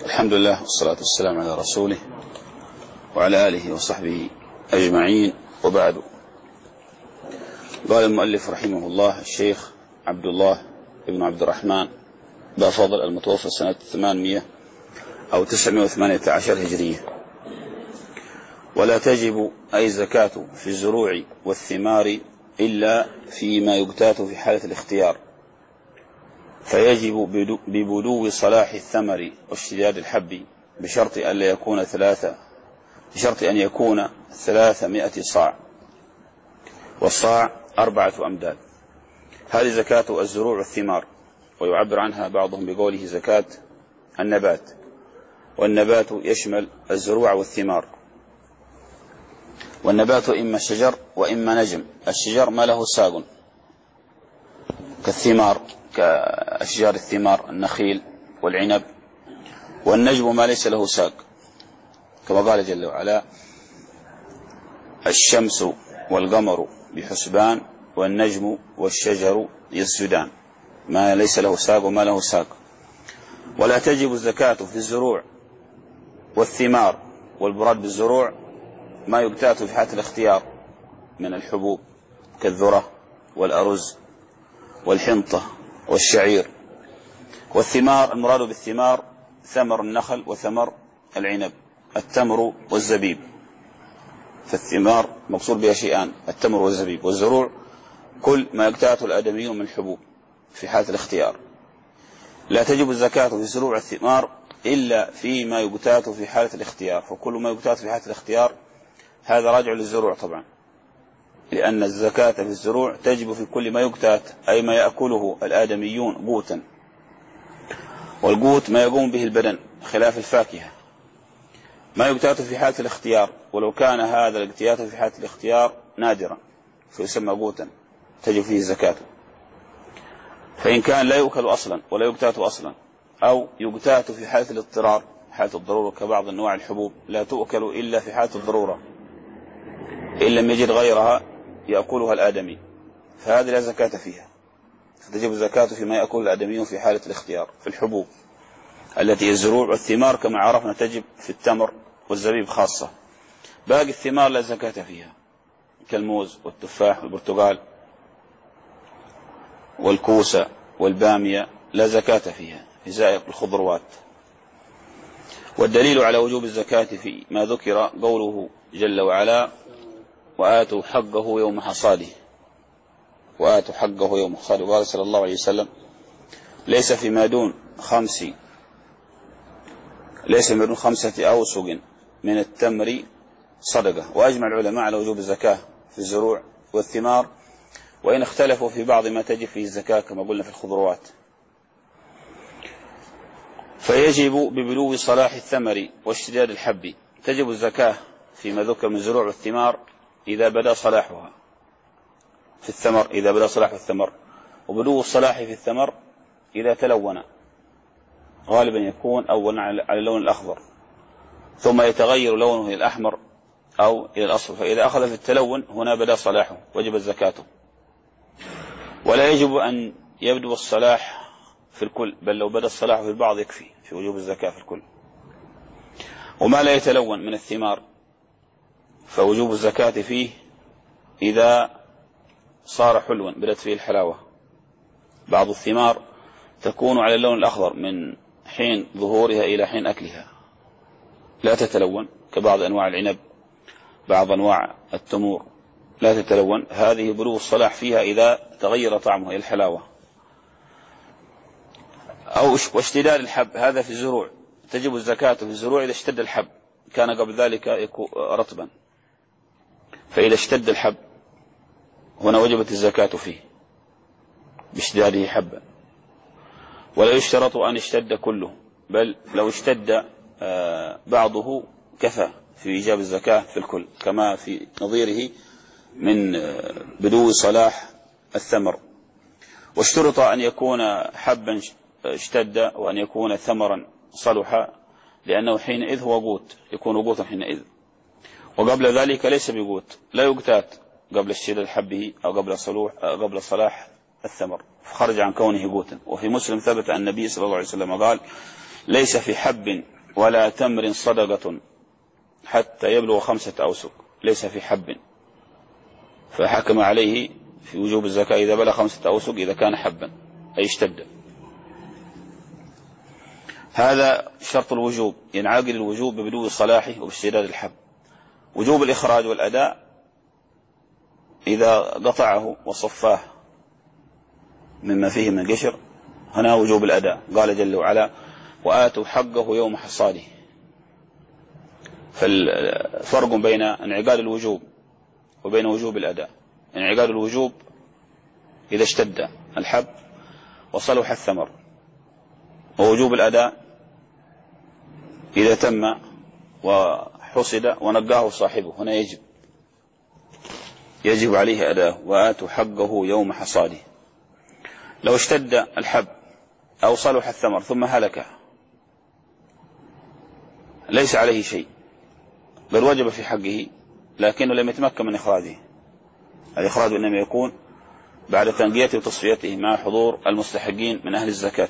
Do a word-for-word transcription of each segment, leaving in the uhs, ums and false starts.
الحمد لله والصلاة والسلام على رسوله وعلى آله وصحبه أجمعين، وبعد. قال المؤلف رحمه الله الشيخ عبد الله بن عبد الرحمن بافضل المتوفى سنة ثمانمائة أو تسعمائة وثمانية عشر هجرية: ولا تجب أي زكاة في الزروع والثمار إلا فيما يقتات في حالة الاختيار، فيجب ببدو صلاح الثمر واشتداد الحب بشرط أن لا يكون ثلاثة بشرط أن يكون ثلاثمائة صاع، والصاع أربعة أمداد. هذه زكاة الزروع والثمار، ويعبر عنها بعضهم بقوله زكاة النبات، والنبات يشمل الزروع والثمار. والنبات إما شجر وإما نجم. الشجر ما له ساق كالثمار، كأشجار الثمار النخيل والعنب. والنجم ما ليس له ساق، كما قال جل وعلا: الشمس والقمر بحسبان والنجم والشجر يسجدان. ما ليس له ساق وما له ساق. ولا تجب الزكاة في الزروع والثمار، والمراد بالزروع ما يقتات في حالة الاختيار من الحبوب كالذرة والأرز والحنطة والشعير. والثمار المراد بالثمار ثمر النخل وثمر العنب، التمر والزبيب. فالثمار مقصود بها شيئان: التمر والزبيب. والزروع كل ما يقتاته الآدميون من الحبوب في حالة الاختيار. لا تجب الزكاة في الزروع والثمار إلا فيما يقتات في حالة الاختيار، فكل ما يقتات في حالة الاختيار هذا راجع للزروع طبعا، لأن الزكاة في الزروع تجب في كل ما يقتات، أي ما يأكله الآدميون قوتا، والقوت ما يقوم به البدن خلاف الفاكهة. ما يقتات في حالة الاختيار، ولو كان هذا الاقتيات في حالة الاختيار نادرا فيسمى قوتا تجب فيه الزكاة. فإن كان لا يؤكل أصلا ولا يقتات أصلا، أو يقتات في حالة الاضطرار حالة الضرورة كبعض أنواع الحبوب لا تؤكل إلا في حالة الضرورة إن لم يجد غيرها يأكلها الآدمي، فهذه لا زكاة فيها. فتجب الزكاة فيما يأكل الآدميون في حالة الاختيار في الحبوب التي الزروع. والثمار كما عرفنا تجب في التمر والزبيب خاصة. باقي الثمار لا زكاة فيها، كالموز والتفاح والبرتقال والكوسة والبامية لا زكاة فيها في سائر الخضروات. والدليل على وجوب الزكاة في ما ذكر قوله جل وعلا: وآتوا حقه يوم حصاده. وآتوا حقه يوم حصاده. وقال صلى الله عليه وسلم: ليس فيما دون خمس ليس فيما دون خمسة أوسق من التمر صدقة. وأجمع العلماء على وجوب الزكاة في الزروع والثمار، وإن اختلفوا في بعض ما تجب فيه الزكاة كما قلنا في الخضروات. فيجب ببلوغ صلاح الثمر واشتداد الحب. تجب الزكاة فيما ذكر من الزروع والثمار إذا بدأ صلاحها في الثمر إذا بدأ صلاح الثمر وبلوغ الصلاح في الثمر إذا تلون، غالبا يكون أولا على اللون الأخضر ثم يتغير لونه إلى الأحمر أو إلى الأصفر، فإذا أخذ في التلون هنا بدأ صلاحه وجب الزكاة. ولا يجب أن يبدو الصلاح في الكل، بل لو بدأ الصلاح في البعض يكفي في وجوب الزكاة في الكل. وما لا يتلون من الثمار فوجوب الزكاة فيه إذا صار حلوا بدت فيه الحلاوة. بعض الثمار تكون على اللون الأخضر من حين ظهورها إلى حين أكلها، لا تتلون، كبعض أنواع العنب بعض أنواع التمور لا تتلون. هذه بلوغ الصلاح فيها إذا تغير طعمها إلى الحلاوة. أو واشتداد الحب، هذا في الزروع. تجب الزكاة في الزروع إذا اشتد الحب، كان قبل ذلك يكون رطبا، فإذا اشتد الحب هنا وجبت الزكاة فيه باشتداده حبا. ولا يشترط أن يشتد كله، بل لو اشتد بعضه كفى في إيجاب الزكاة في الكل، كما في نظيره من بدو صلاح الثمر. واشترط أن يكون حبا اشتد وأن يكون ثمرا صلحا، لأنه حينئذ هو قوت، يكون قوتا حينئذ. وقبل ذلك ليس بقوت، لا يقتات قبل اشتداد حبه أو قبل صلوح أو قبل صلاح الثمر، فخرج عن كونه قوتا. وفي مسلم ثبت أن النبي صلى الله عليه وسلم قال: ليس في حب ولا تمر صدقة حتى يبلغ خمسة أوسق ليس في حب، فحكم عليه في وجوب الزكاة إذا بلغ خمسة أوسق إذا كان حبا أي اشتد. هذا شرط الوجوب، ينعقد الوجوب ببدو صلاحه وباشتداد الحب. وجوب الإخراج والأداء إذا قطعه وصفاه مما فيه من قشر، هنا وجوب الأداء. قال جل وعلا وآتوا حقه يوم حصاده. فالفرق بين انعقاد الوجوب وبين وجوب الأداء: انعقاد الوجوب إذا اشتد الحب وصلح الثمر، ووجوب الأداء إذا تم وحصد ونقاه صاحبه، هنا يجب يجب عليه أداءه. وآتوا حقه يوم حصاده. لو اشتد الحب أو صلح الثمر ثم هلك ليس عليه شيء، بل وجب في حقه لكنه لم يتمكن من إخراجه. الإخراج إنما يكون بعد تنقيته وتصفيته مع حضور المستحقين من أهل الزكاة.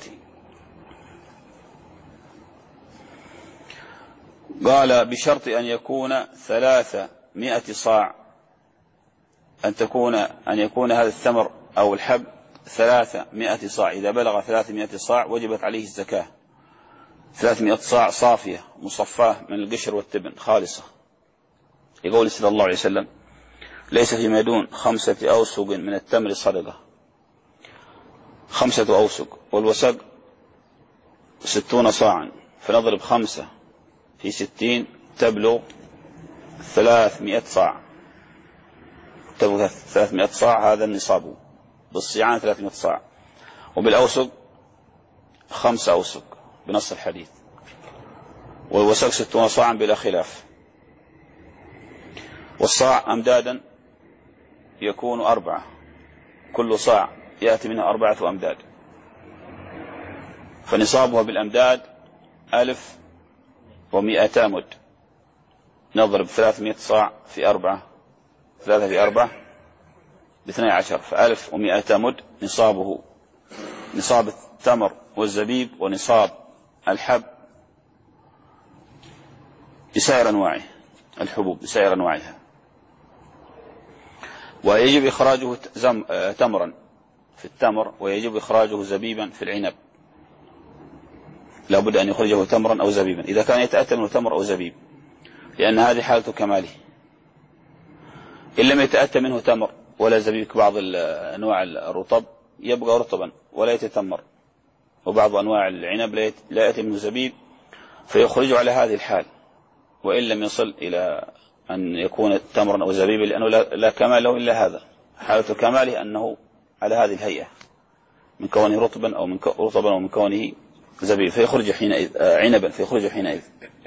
قال بشرط أن يكون ثلاثمائة صاع، أن تكون أن يكون هذا الثمر أو الحب ثلاثمائة صاع. إذا بلغ ثلاثمائة صاع وجبت عليه الزكاة. ثلاثمائة صاع صافية مصفاة من القشر والتبن خالصة، يقول صلى الله عليه وسلم ليس فيما دون خمسة أوسق من التمر صدقة. خمسة أوسق والوسق ستون صاعا، فنضرب خمسة في ستين تبلغ ثلاثمائة صاع. تبلغ ثلاثمائة صاع، هذا النصاب. بالصيعان ثلاثمائة صاع، وبالأوسق خمسة أوسق بنص الحديث، والوسق ستون صاعا بلا خلاف. والصاع أمدادا يكون أربعة، كل صاع يأتي منها أربعة أمداد، فنصابها بالأمداد ألف ومئتا مد. نضرب ثلاثمائة صاع في أربعة، ثلاثة في أربعة باثني عشر، فألف ومئتا مد نصابه، نصاب التمر والزبيب ونصاب الحب بسائر أنواعه، الحبوب بسائر أنواعها. ويجب إخراجه تمرا في التمر، ويجب إخراجه زبيبا في العنب. لا بد أن يخرجه تمرا أو زبيبا إذا كان يتأتى منه تمر أو زبيب، لأن هذه حالة كماله. إن لم يتأتى منه تمر ولا زبيب كبعض أنواع الرطب يبقى رطبا ولا يتتمر، وبعض أنواع العنب لا يأتي منه زبيب فيخرجه على هذه الحال، وإن لم يصل إلى أن يكون تمرا أو زبيبا، لأنه لا كمال له إلا هذا. حالة كماله أنه على هذه الهيئة من كونه رطبا أو من رطبا أو من كونه زبيب، فيخرج حينئذ عنبا فيخرج حينئذ.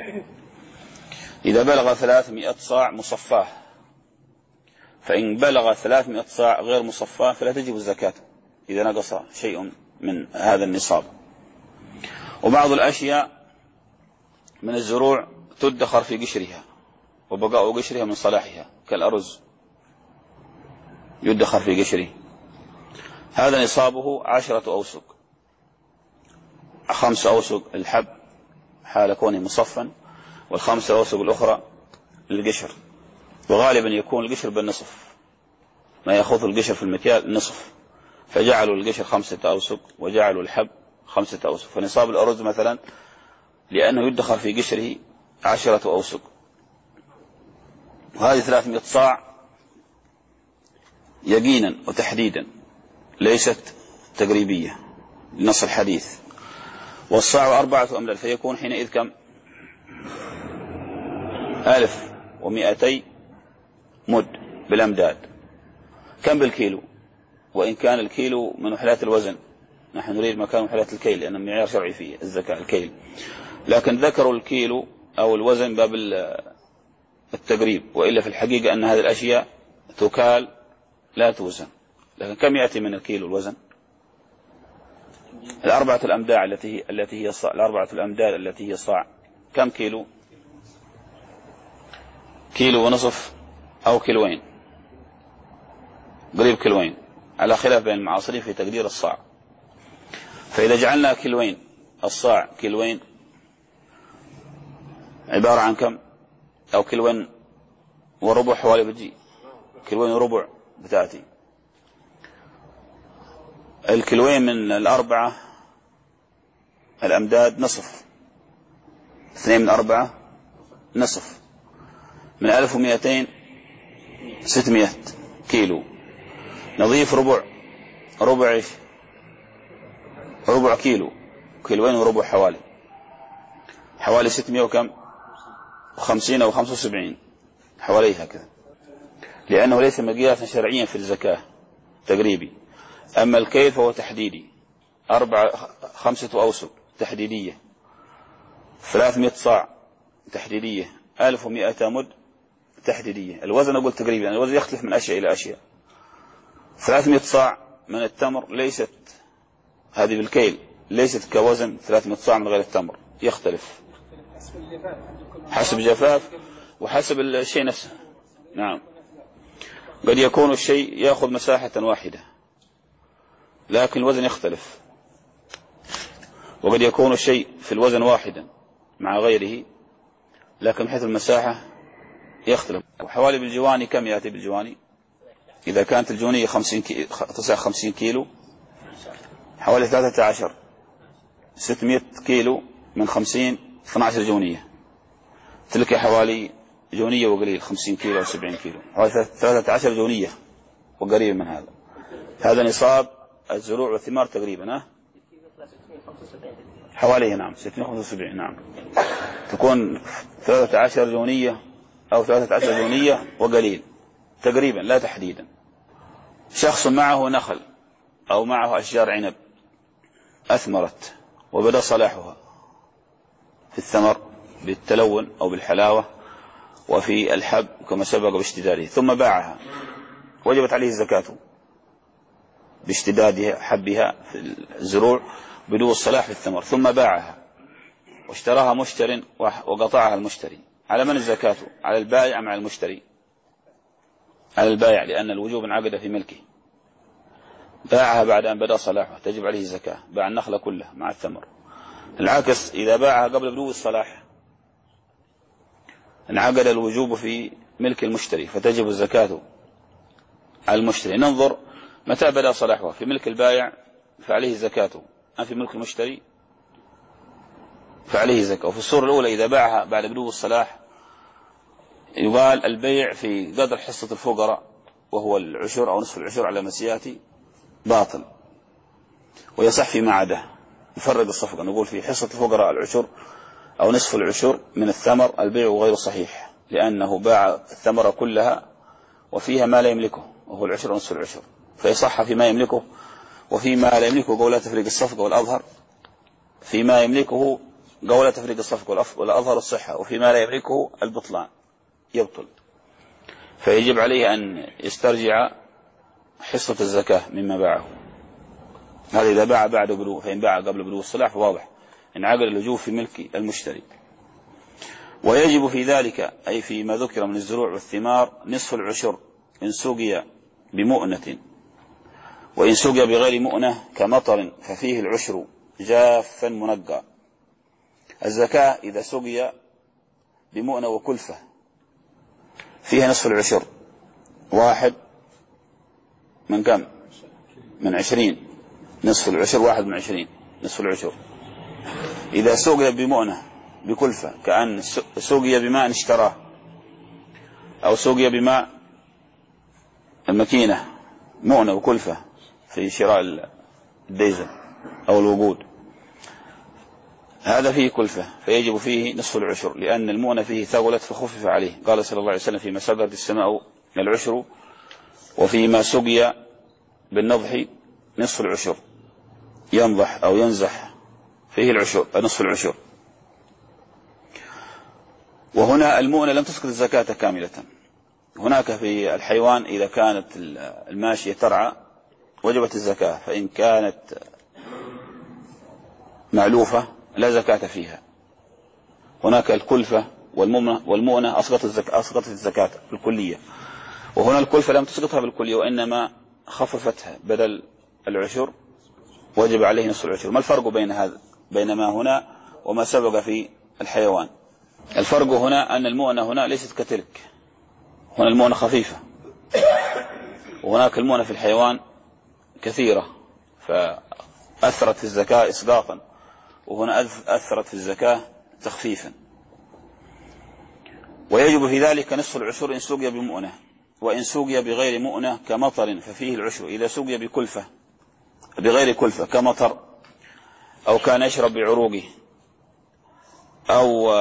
إذا بلغ ثلاثمائة صاع مصفاه، فإن بلغ ثلاثمائة صاع غير مصفاه فلا تجب الزكاة إذا نقص شيء من هذا النصاب. وبعض الأشياء من الزروع تدخر في قشرها، وبقاء قشرها من صلاحها، كالأرز يدخر في قشره، هذا نصابه عشرة أوسق. خمس أوسق الحب حال كونه مصفا، والخمسة أوسق الأخرى للقشر، وغالبا يكون القشر بالنصف، ما يأخذ القشر في المكيال نصف، فجعلوا القشر خمسة أوسق وجعلوا الحب خمسة أوسق. فنصاب الأرز مثلا لأنه يدخر في قشره عشرة أوسق، وهذه ثلاثمائة صاع يقينا وتحديدا، ليست تقريبية لنص الحديث. والصاع أربعة أمداد، فيكون حينئذ كم؟ ألف ومئتي مد بالأمداد. كم بالكيلو؟ وإن كان الكيلو من وحدات الوزن، نحن نريد مكان وحدات الكيل لأن معيار شرعي فيه الزكاة الكيل، لكن ذكروا الكيلو أو الوزن باب التقريب، وإلا في الحقيقة أن هذه الأشياء تكال لا توزن. لكن كم يأتي من الكيلو الوزن؟ الأربعة الأمداد التي هي التي هي الصاع، الأربعة الأمداد التي هي صاع كم كيلو؟ كيلو ونصف أو كيلوين، قريب كيلوين، على خلاف بين المعاصرين في تقدير الصاع. فإذا جعلنا كيلوين، الصاع كيلوين، عبارة عن كم؟ أو كيلوين وربع حوالي بتجي كيلوين وربع بتأتي. الكيلوين من الأربعة الأمداد نصف، اثنين من أربعة نصف، من ألف ومئتين ستمائة كيلو. نضيف ربع، ربع إيش؟ ربع كيلو، كيلوين وربع حوالي حوالي ستمائة وكم؟ وخمسين أو خمسة وسبعين حوالي هكذا، لأنه ليس مقياسا شرعيا في الزكاة تقريبي. أما الكيل فهو تحديدي، أربعة خمسة أوسق تحديدية، ثلاثمائة صاع تحديدية، ألف ومئة مد تحديدية. الوزن أقول تقريبا، الوزن يختلف من أشياء إلى أشياء. ثلاثمائة صاع من التمر ليست هذه بالكيل، ليست كوزن ثلاثمائة صاع من غير التمر، يختلف حسب جفاف وحسب الشيء نفسه. نعم، قد يكون الشيء يأخذ مساحة واحدة لكن الوزن يختلف، وقد يكون الشيء في الوزن واحدا مع غيره لكن من حيث المساحة يختلف. وحوالي بالجواني كم يأتي بالجواني؟ إذا كانت الجونية خمسين كي... تسعة وخمسين كيلو، حوالي ثلاثة عشر، ستمائة كيلو من خمسين، اثنتا عشرة جونية، تلك حوالي جونية وقليل، خمسين كيلو أو سبعين كيلو، حوالي ثلاثة عشر جونية وقريب من هذا. هذا نصاب الزروع والثمار تقريبا، ها؟ حوالي نعم ستمائة وخمسة وسبعين. نعم، تكون ثلاثة عشر جونية أو ثلاثة عشر جونية وقليل تقريبا، لا تحديدا. شخص معه نخل أو معه أشجار عنب أثمرت وبدأ صلاحها في الثمر بالتلون أو بالحلاوة وفي الحب كما سبق باشتداده، ثم باعها، وجبت عليه الزكاة باشتدادها حبها في الزروع بدون الصلاح في الثمر، ثم باعها واشتراها مشتر وقطعها المشتري. على من الزكاة؟ على البائع مع المشتري؟ على البائع، لأن الوجوب انعقد في ملكه. باعها بعد أن بدأ صلاحه تجب عليه الزكاة، باع النخلة كلها مع الثمر. العكس، إذا باعها قبل بدو الصلاح انعقد الوجوب في ملك المشتري فتجب الزكاة على المشتري. ننظر متى بدأ صلاحها، في ملك البائع فعليه الزكاة، أم في ملك المشتري فعليه زكاة. وفي الصورة الأولى إذا باعها بعد بدو الصلاح يقال البيع في قدر حصة الفقراء وهو العشر أو نصف العشر على مسياتي باطل، ويصح فيما عداه. نفرق الصفقة، نقول في حصة الفقراء العشر أو نصف العشر من الثمر البيع غير صحيح، لأنه باع الثمرة كلها وفيها ما لا يملكه وهو العشر ونصف العشر، فيصح فيما يملكه، وفيما لا يملكه قولة تفريق الصفقة والأظهر، فيما يملكه قولة تفريق الصفقة والأظهر الصحة، وفيما لا يملكه البطلان يبطل. فيجب عليه أن يسترجع حصة الزكاة مما باعه. هذا إذا باع بعد بلوغ، فإن باع قبل بلوغ الصلاح فواضح انعقد الوجوب في ملك المشتري. ويجب في ذلك أي فيما ذكر من الزروع والثمار نصف العشر إن سقي بمؤنة، وإن سقي بغير مؤنة كمطر ففيه العشر جافا منقى. الزكاة إذا سقي بمؤنة وكلفة فيها نصف العشر، واحد من كم؟ من عشرين، نصف العشر واحد من عشرين، نصف العشر. إذا سقي بمؤنة بكلفة كأن سقي بماء اشتراه، أو سقي بماء المكينة، مؤنة وكلفة في شراء الديزل أو الوقود، هذا فيه كلفة فيجب فيه نصف العشر، لأن المؤنة فيه ثقلت فخفف عليه. قال صلى الله عليه وسلم فيما سقط السماء العشر، وفيما سقي بالنضح نصف العشر، ينضح أو ينزح فيه العشر نصف العشر. وهنا المؤنة لم تسقط الزكاة كاملة. هناك في الحيوان إذا كانت الماشية ترعى وجبت الزكاة، فإن كانت معلوفة لا زكاة فيها. هناك الكلفة والمؤنة أسقطت الزكاة, أسقطت الزكاة بالكلية، وهنا الكلفة لم تسقطها بالكلية وإنما خففتها، بدل العشر وجب عليه نصف العشر. ما الفرق بين هذا، بين ما هنا وما سبق في الحيوان؟ الفرق هنا أن المؤنة هنا ليست كتلك، هنا المؤنة خفيفة، وهناك المؤنة في الحيوان كثيرة فأثرت في الزكاة إسقاطا، وهنا أثرت في الزكاة تخفيفا. ويجب في ذلك نصف العشر إن سقي بمؤنة، وإن سقي بغير مؤنة كمطر ففيه العشر. إذا سقي بكلفة بغير كلفة كمطر، أو كان يشرب بعروقه، أو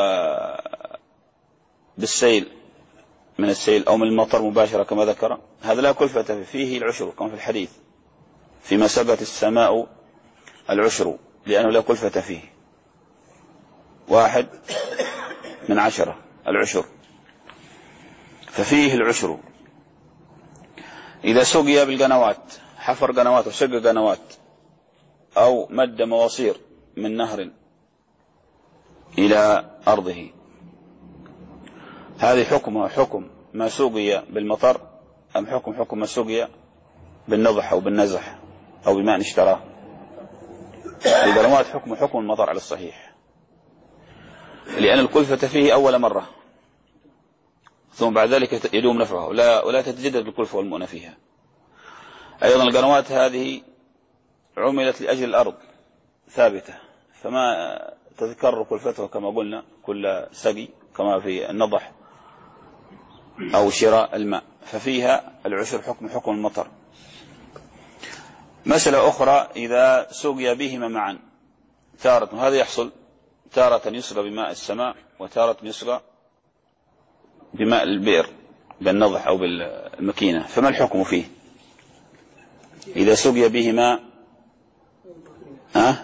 بالسيل من السيل، أو من المطر مباشرة كما ذكر، هذا لا كلفة فيه العشر كما في الحديث فيما سبت السماء العشر، لأنه لا كلفة فيه، واحد من عشرة العشر ففيه العشر. إذا سقي بالقنوات، حفر قنوات وشق قنوات، أو مد مواصير من نهر إلى أرضه، هذه حكمها حكم ما سقي بالمطر أم حكم حكم ما سقي بالنضح أو بالنزح أو بماء اشتراه؟ القنوات حكم حكم المطر على الصحيح، لأن الكلفة فيه أول مرة، ثم بعد ذلك يدوم نفعه ولا, ولا تتجدد الكلفة والمؤنة فيها. أيضا القنوات هذه عملت لأجل الأرض ثابتة، فما تذكر كلفتها كما قلنا كل سقي كما في النضح أو شراء الماء، ففيها العشر حكم حكم المطر. مسألة أخرى إذا سقي بهما معا تارة، هذا يحصل تارة يسقى بماء السماء، وتارة يسقى بماء البئر بالنضح أو بالمكينة، فما الحكم فيه إذا سقي بهما؟ ها؟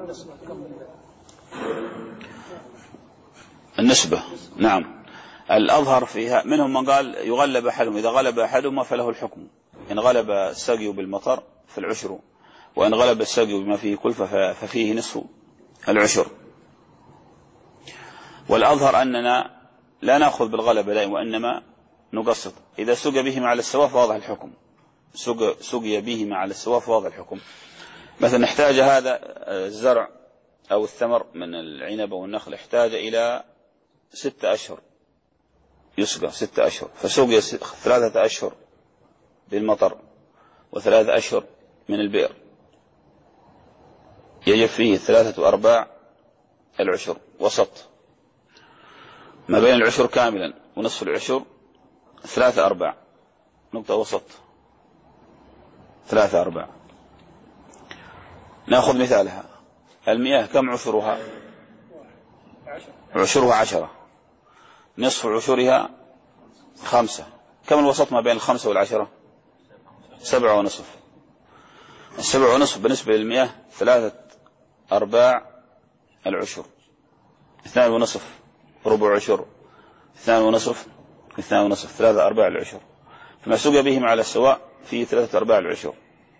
النسبة، نعم. الأظهر فيها منهم من قال يغلب أحدهم، إذا غلب أحدهما فله الحكم، إن غلب السقي بالمطر فالعشر، وإن غلب السقي بما فيه كلفة ففيه نصف العشر. والأظهر أننا لا نأخذ بالغلبة دائما، وإنما نقسط. إذا سقي بهما على السواء فواضح الحكم، سقي بهما على السواء فواضح الحكم. مثلا احتاج هذا الزرع أو الثمر من العنب والنخل احتاج إلى ستة أشهر يسقى، ستة أشهر، فسقي ثلاثة أشهر بالمطر وثلاثة أشهر من البئر، يجب فيه ثلاثة أرباع العشر وسط، ما بين العشر كاملا ونصف العشر ثلاثة أرباع، نقطة وسط ثلاثة أرباع. نأخذ مثالها، المياه كم عشرها؟ عشرها عشرة، نصف عشرها خمسة، كم الوسط ما بين الخمسة والعشرة؟ سبعة ونصف. السبعة ونصف بالنسبة للمياه ثلاثة أرباع العشر، اثنان ونصف ربع عشر، اثنان ونصف اثنان ونصف ثلاثة أرباع العشر، فما سقي بهم على السواء في ثلاثة أرباع العشر.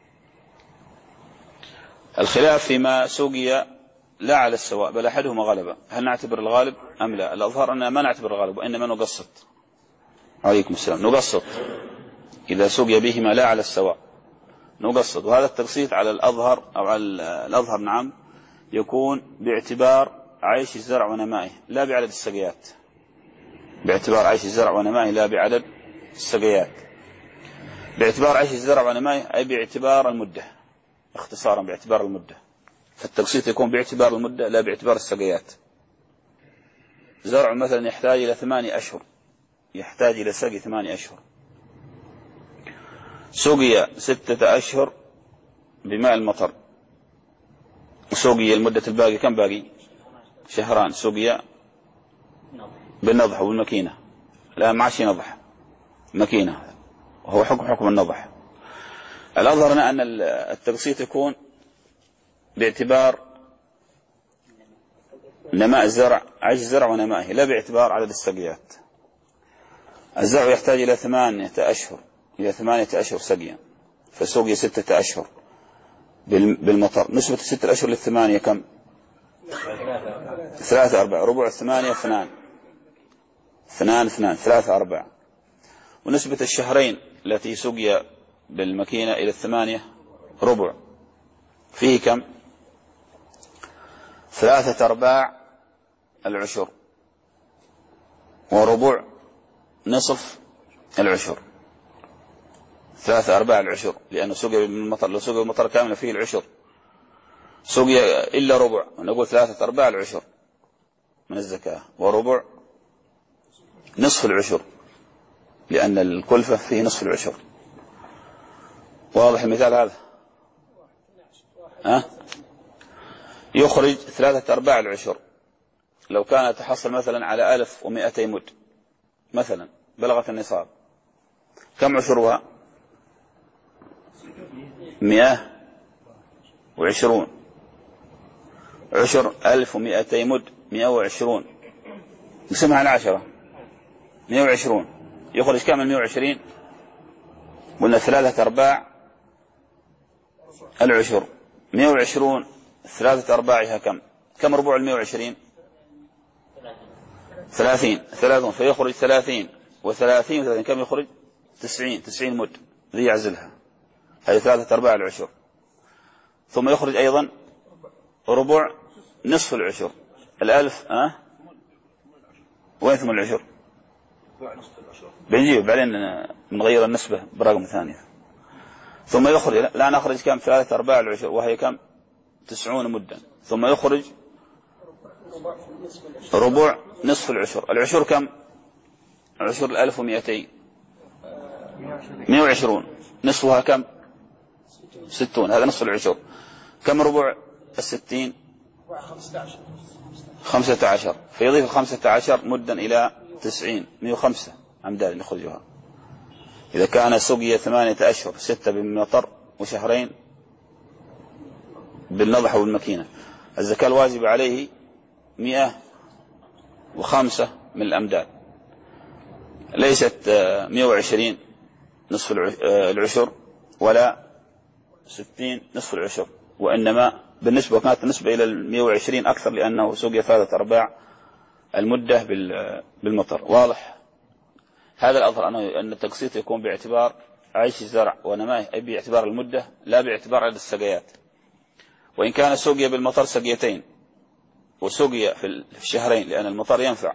الخلاف فيما سقي لا على السواء بل أحدهما غلبة، هل نعتبر الغالب أم لا؟ الأظهر أننا ما نعتبر الغالب، وإنما نقسط. عليكم السلام. نقسط إذا سقي بهما لا على السواء نقسط، وهذا التقسيط على الأظهر أو على الأظهر نعم يكون باعتبار عيش الزرع ونمائه لا بعدد السقيات، باعتبار عيش الزرع ونمائه لا بعدد السقيات. باعتبار عيش الزرع ونمائه أي باعتبار المدة، اختصارا باعتبار المدة، فالتقسيط يكون باعتبار المدة لا باعتبار السقيات. زرع مثلا يحتاج إلى ثماني أشهر، يحتاج إلى سقي ثماني أشهر، سقي ستة أشهر بماء المطر، سقي المدة الباقي كم باقي؟ شهران، سقي بالنضح والمكينة، لا معش نضح مكينة، وهو حكم حكم النضح. الأظهر أن التقسيط يكون باعتبار نماء الزرع، عيش الزرع ونمائه لا باعتبار عدد السقيات. الزرع يحتاج إلى ثمانية أشهر إلى ثمانية أشهر سقيا، فسقي ستة أشهر بالمطر، نسبة ستة أشهر للثمانية كم؟ ثلاثة أرباع، ربع الثمانية اثنان اثنان اثنان ثلاثة أرباع. ونسبة الشهرين التي سقي بالمكينة إلى الثمانية ربع، فيه كم؟ ثلاثة أرباع العشر، وربع نصف العشر، ثلاثة أرباع العشر، لأنه سقي بالمطر، لو سقي بالمطر كاملة فيه العشر، سقي إلا ربع، نقول ثلاثة أرباع العشر من الزكاة، وربع نصف العشر، لأن الكلفة فيه نصف العشر. واضح المثال هذا؟ ها؟ يخرج ثلاثة أرباع العشر لو كان يتحصل مثلا على ألف ومئتي مد مثلا، بلغت النصاب، كم عشرها؟ مئة وعشرون، عشر ألف ومئتي مد مئة وعشرون، نقسمها على عشرة، مئة وعشرون، يخرج كم من مئة وعشرين؟ قلنا ثلاثة أرباع العشر، مئة وعشرون ثلاثة أرباعها كم؟ كم ربع المئة وعشرين؟ ثلاثين، ثلاثون، فيخرج ثلاثين وثلاثين وثلاثين، كم يخرج؟ تسعين، تسعين مد، ذي يعزلها، هذه ثلاثة أرباع العشر. ثم يخرج أيضا ربع نصف العشر، الألف، أه؟ وين ثم العشر؟ بنجيب بعدين نغير النسبة برقم ثانية. ثم يخرج، لا نخرج كم؟ ثلاثة أرباع العشر، وهي كم؟ تسعون مدا. ثم يخرج ربع نصف العشر، العشر كم؟ عشر الألف ومئتين، مئة وعشرون، نصفها كم؟ ستون، هذا نصف العشر. كم ربع الستين؟ خمسة عشر، فيضيف خمسة عشر مدا إلى تسعين، مئة وخمسة أمداد نخرجها. إذا كان سقي ثمانية أشهر، ستة بالمطر وشهرين بالنضح والمكينة، الزكاة الواجبة عليه مئة وخمسة من الأمداد، ليست مئة وعشرين نصف العشر ولا ستين نصف العشر، وإنما بالنسبة كانت النسبة إلى المئة وعشرين أكثر، لأنه سقي ثلاثة أرباع المدة بالمطر. واضح؟ هذا الأظهر أن التقسيط يكون باعتبار عيش الزرع ونمائه، أي باعتبار المدة لا باعتبار عدد السقيات. وإن كان سقي بالمطر سقيتين وسقي في الشهرين، لأن المطر ينفع،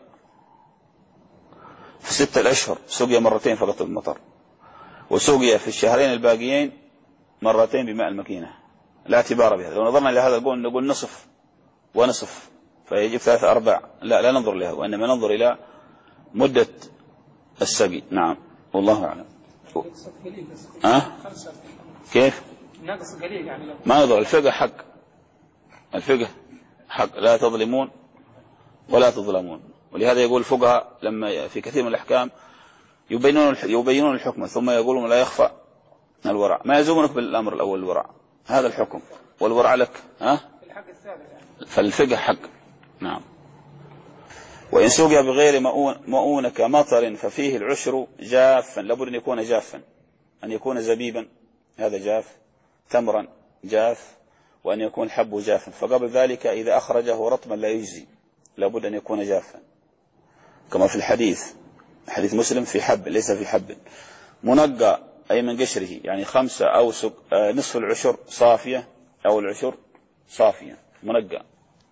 في ستة الأشهر سقي مرتين فقط بالمطر، وسقي في الشهرين الباقيين مرتين بماء المكينة، لا اعتبار بها. لو نظرنا إلى هذا نقول نقول نصف ونصف، فيجب ثلاثة أرباع، لا لا ننظر لها، وإنما ننظر إلى مدة السقي. نعم، والله أعلم. أه؟ كيف؟ نقص قليل يعني، ما يضر، الفقه حق، الفقه حق، لا تظلمون ولا تظلمون. ولهذا يقول الفقهاء لما في كثير من الأحكام يبينون يبينون الحكم ثم يقولون لا يخفى الورع، ما يلزمونك بالأمر الأول الورع، هذا الحكم والورع لك، ها؟ فالفقه حق. نعم. وإن سقي بغير مؤونة كمطر ففيه العشر جافا، لابد أن يكون جافا، أن يكون زبيبا هذا جاف، تمرا جاف، وأن يكون حبه جافا. فقبل ذلك إذا أخرجه رطبا لا يجزي، لابد أن يكون جافا، كما في الحديث، حديث مسلم، في حب ليس في حب. منقى أي من قشره، يعني خمسة أو سق... آه نصف العشر صافية أو العشر صافية منقى.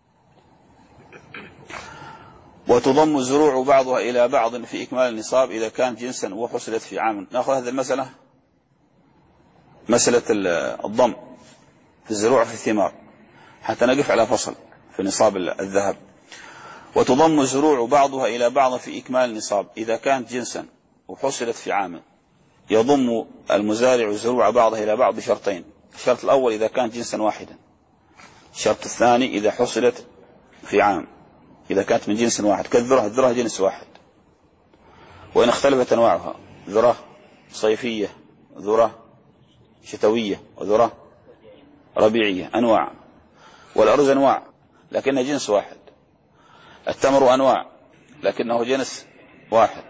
وتضم الزروع بعضها إلى بعض في إكمال النصاب إذا كان جنسا وحصلت في عام. نأخذ هذه المسألة، مسألة الضم في الزروع في الثمار، حتى نقف على فصل في نصاب الذهب. وتضم الزروع بعضها إلى بعض في إكمال النصاب إذا كانت جنسا وحصلت في عام. يضم المزارع الزروع بعضها إلى بعض بشرطين: الشرط الأول إذا كانت جنسا واحدا، الشرط الثاني إذا حصلت في عام، إذا كانت من جنس واحد، كالذرة، الذرة جنس واحد. وإن اختلفت أنواعها، ذرة صيفية، ذرة شتوية، وذرة ربيعية، أنواع. والأرز أنواع لكنه جنس واحد. التمر أنواع لكنه جنس واحد.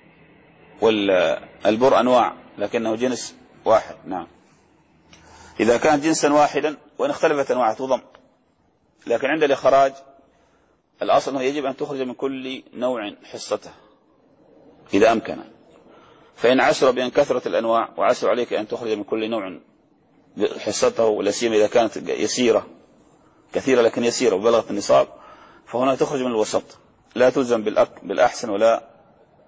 والبر أنواع لكنه جنس واحد. نعم. إذا كان جنسا واحدا وإن اختلفت أنواعها تضم، لكن عند الإخراج الأصل أنه يجب أن تخرج من كل نوع حصته إذا أمكن. فإن عسر بأن كثرة الأنواع وعسر عليك أن تخرج من كل نوع حصته، ولا سيما إذا كانت يسيرة، كثيرة لكن يسيرة وبلغت النصاب، فهنا تخرج من الوسط، لا تلزم بالأحسن ولا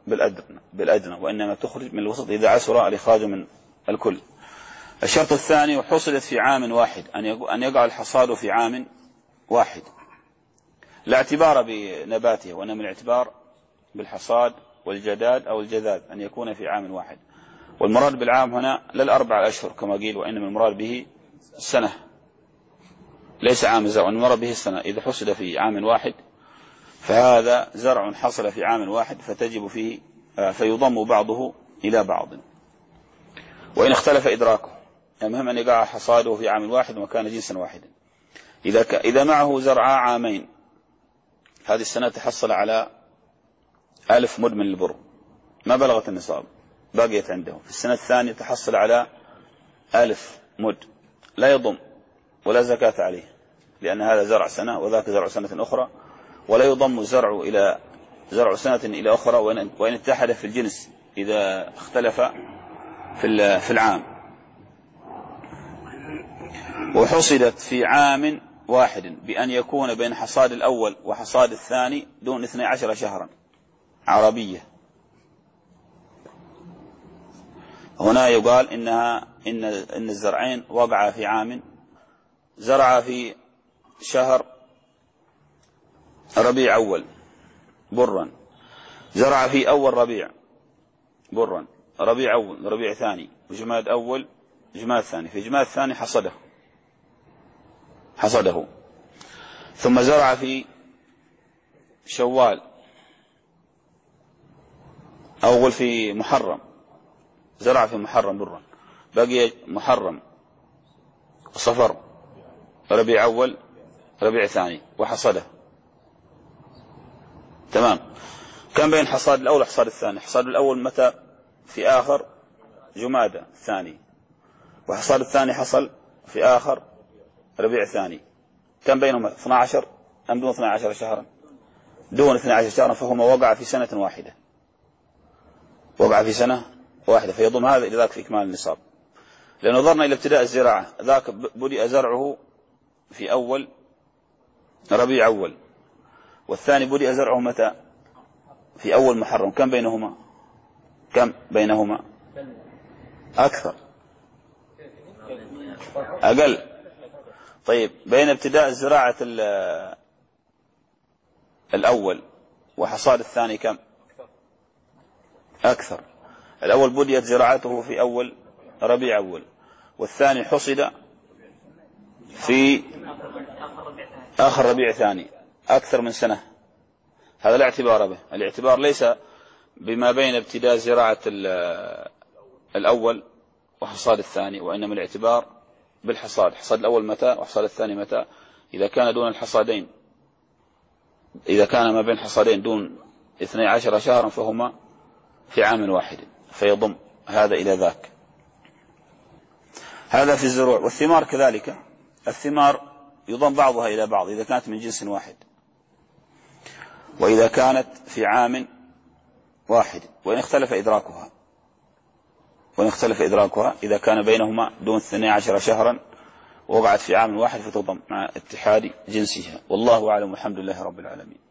بالأدنى, بالأدنى وإنما تخرج من الوسط إذا عسر الإخراج من الكل. الشرط الثاني وحصلت في عام واحد أن يقع الحصاد في عام واحد لا اعتبار بنباته، وإنما الاعتبار بالحصاد والجداد أو الجذاذ أن يكون في عام واحد. والمراد بالعام هنا لا الأربع أشهر كما قيل، وإنما المراد به السنة، ليس عام الزرع، المراد به السنة. إذا حصد في عام واحد فهذا زرع حصل في عام واحد فتجب فيه فيضم بعضه إلى بعض، وإن اختلف إدراكه. المهم أن يقع حصاده في عام واحد وكان جنسا واحدا. إذا ك... إذا معه زرعا عامين، هذه السنة تحصل على ألف مد من البر ما بلغت النصاب، بقيت عنده. في السنة الثانية تحصل على ألف مد، لا يضم ولا زكاة عليه، لأن هذا زرع سنة وذاك زرع سنة أخرى، ولا يضم الزرع إلى زرع سنة إلى أخرى وإن اتحد في الجنس إذا اختلف في في العام. وحصدت في عام واحد بأن يكون بين حصاد الأول وحصاد الثاني دون اثني عشر شهرا عربية. هنا يقال إنها إن إن الزرعين وقع في عام، زرع في شهر ربيع أول برا، زرع في أول ربيع برا، ربيع أول ربيع ثاني، وجماد أول جماد ثاني، في جماد ثاني حصده حصده ثم زرع في شوال أول في محرم، زرع في محرم برا، بقي محرم صفر ربيع أول ربيع ثاني وحصده. تمام. كان بين حصاد الأول وحصاد الثاني؟ حصاد الأول متى؟ في آخر جمادة الثاني، وحصاد الثاني حصل في آخر ربيع ثاني. كان بينهم اثني عشر أم دون اثني عشر شهرا؟ دون اثني عشر شهرا، فهما وقع في سنة واحدة، وقع في سنة واحدة، فيضم هذا إلى ذاك في إكمال النصاب. لأن نظرنا إلى ابتداء الزراعة، ذاك بدأ زرعه في أول ربيع أول، والثاني بدأ زرعه متى؟ في أول محرم. كم بينهما؟ كم بينهما؟ أكثر أقل. طيب بين ابتداء الزراعة الأول وحصاد الثاني كم؟ أكثر. الأول بدأت زراعته في أول ربيع أول، والثاني حصد في آخر ربيع ثاني، أكثر من سنة. هذا لا اعتبار به. الاعتبار ليس بما بين ابتداء زراعة الأول وحصاد الثاني، وإنما الاعتبار بالحصاد. حصاد الأول متى وحصاد الثاني متى؟ إذا كان دون الحصادين، إذا كان ما بين حصادين دون اثني عشر شهرا فهما في عام واحد، فيضم هذا إلى ذاك. هذا في الزروع. والثمار كذلك، الثمار يضم بعضها إلى بعض إذا كانت من جنس واحد، وإذا كانت في عام واحد، وإن اختلف إدراكها وإن اختلف إدراكها إذا كان بينهما دون اثني عشر شهرا ووقعت في عام واحد فتضم مع اتحاد جنسها. والله أعلم، والحمد لله رب العالمين.